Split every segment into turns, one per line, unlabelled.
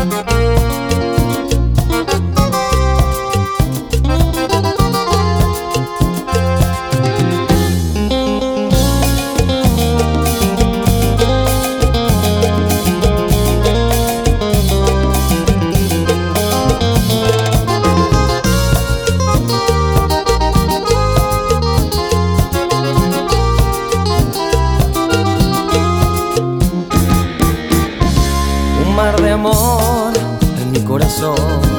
De amor en mi corazón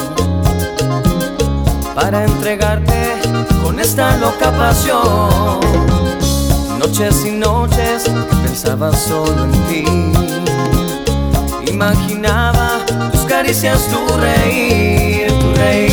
para entregarte con esta loca pasión. Noches y noches pensaba solo en ti, imaginaba tus caricias, tu reír, tu reír.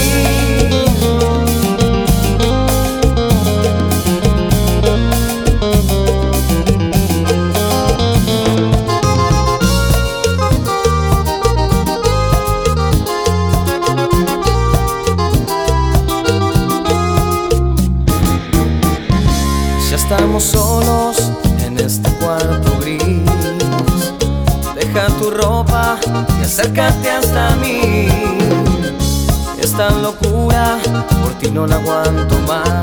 Estamos solos en este cuarto gris. Deja tu ropa y acércate hasta mí. Esta locura por ti no la aguanto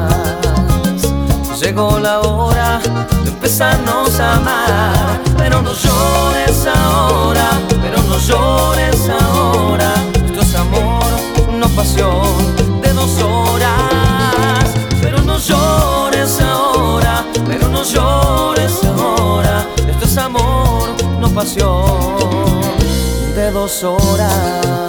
más. Llegó la hora de empezarnos a amar. Pero no llores ahora, pero no llores ahora. Esto es amor, no pasión de 2 horas. Pero no llores ahora, pero no llores ahora. Esto es amor, no pasión de 2 horas.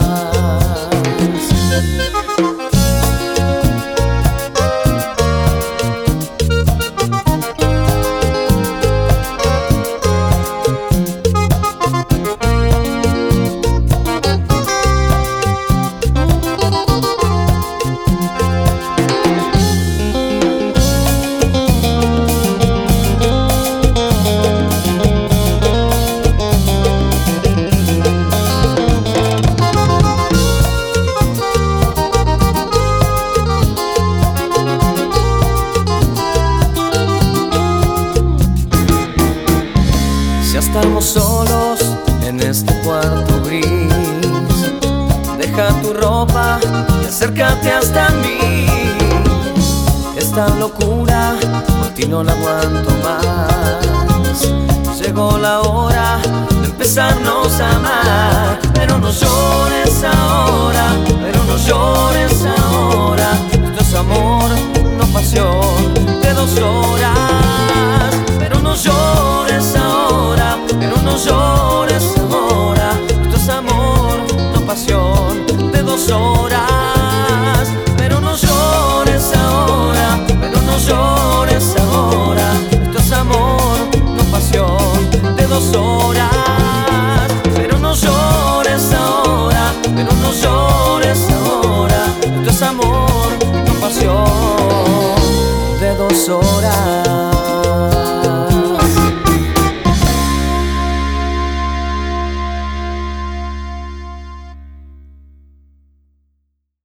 Estamos solos en este cuarto gris. Deja tu ropa y acércate hasta mí. Esta locura por ti no la aguanto más. Llegó la hora de empezarnos a amar. Pero no llores ahora, pero no llores ahora. Esto es amor, no pasión de 2 horas. Pero no llores ahora, pero no llores ahora. Esto es amor, no pasión de 2 horas. Pero no llores ahora, pero no llores ahora. Esto es amor, no pasión de 2 horas. Pero no llores ahora, pero no llores ahora. Esto es amor, no pasión de 2 horas.